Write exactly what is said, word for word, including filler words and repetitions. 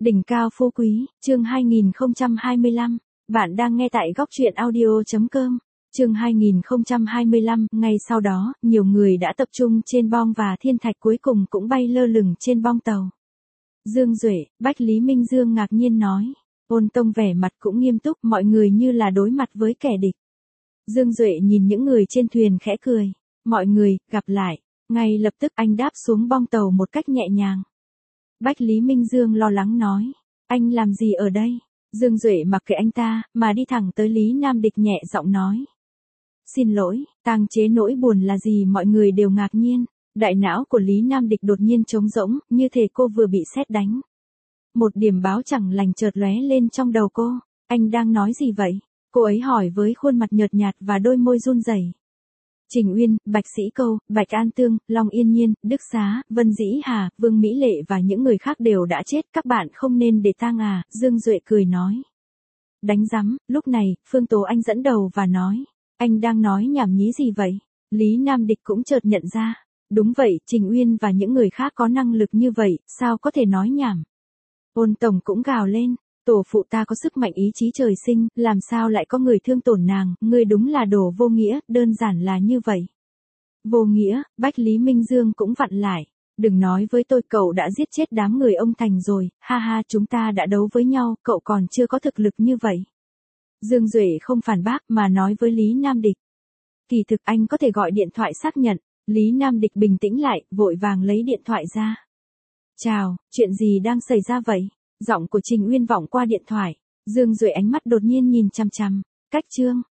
Đỉnh cao phú quý, chương hai nghìn không trăm hai mươi lăm. Bạn đang nghe tại góc truyện audio chấm com. Chương hai nghìn không trăm hai mươi lăm, ngay sau đó, nhiều người đã tập trung trên bong và thiên thạch cuối cùng cũng bay lơ lửng trên bong tàu. Dương Duệ, Bách Lý Minh Dương ngạc nhiên nói. Ôn Tông vẻ mặt cũng nghiêm túc, mọi người như là đối mặt với kẻ địch. Dương Duệ nhìn những người trên thuyền khẽ cười. Mọi người, gặp lại. Ngay lập tức anh đáp xuống bong tàu một cách nhẹ nhàng. Bách Lý Minh Dương lo lắng nói. Anh làm gì ở đây? Dương Duệ mặc kệ anh ta, mà đi thẳng tới Lý Nam Địch nhẹ giọng nói. Xin lỗi, tang chế nỗi buồn là gì? Mọi người đều ngạc nhiên. Đại não của Lý Nam Địch đột nhiên trống rỗng, như thể cô vừa bị sét đánh. Một điểm báo chẳng lành chợt lóe lên trong đầu cô. Anh đang nói gì vậy? Cô ấy hỏi với khuôn mặt nhợt nhạt và đôi môi run rẩy. Trình Uyên, Bạch Sĩ Câu, Bạch An Tương, Long Yên Nhiên, Đức Xá, Vân Dĩ Hà, Vương Mỹ Lệ và những người khác đều đã chết, các bạn không nên để tang à, Dương Duệ cười nói. Đánh rắm, lúc này, Phương Tố Anh dẫn đầu và nói, anh đang nói nhảm nhí gì vậy? Lý Nam Địch cũng chợt nhận ra, đúng vậy, Trình Uyên và những người khác có năng lực như vậy, sao có thể nói nhảm? Ôn Tổng cũng gào lên. Tổ phụ ta có sức mạnh ý chí trời sinh, làm sao lại có người thương tổn nàng, ngươi đúng là đồ vô nghĩa, đơn giản là như vậy. Vô nghĩa, Bách Lý Minh Dương cũng vặn lại. Đừng nói với tôi cậu đã giết chết đám người ông Thành rồi, ha ha chúng ta đã đấu với nhau, cậu còn chưa có thực lực như vậy. Dương Duệ không phản bác mà nói với Lý Nam Địch. Kỳ thực anh có thể gọi điện thoại xác nhận, Lý Nam Địch bình tĩnh lại, vội vàng lấy điện thoại ra. Chào, chuyện gì đang xảy ra vậy? Giọng của Trình Uyên vọng qua điện thoại. Dương Duệ ánh mắt đột nhiên nhìn chằm chằm. Cách chương.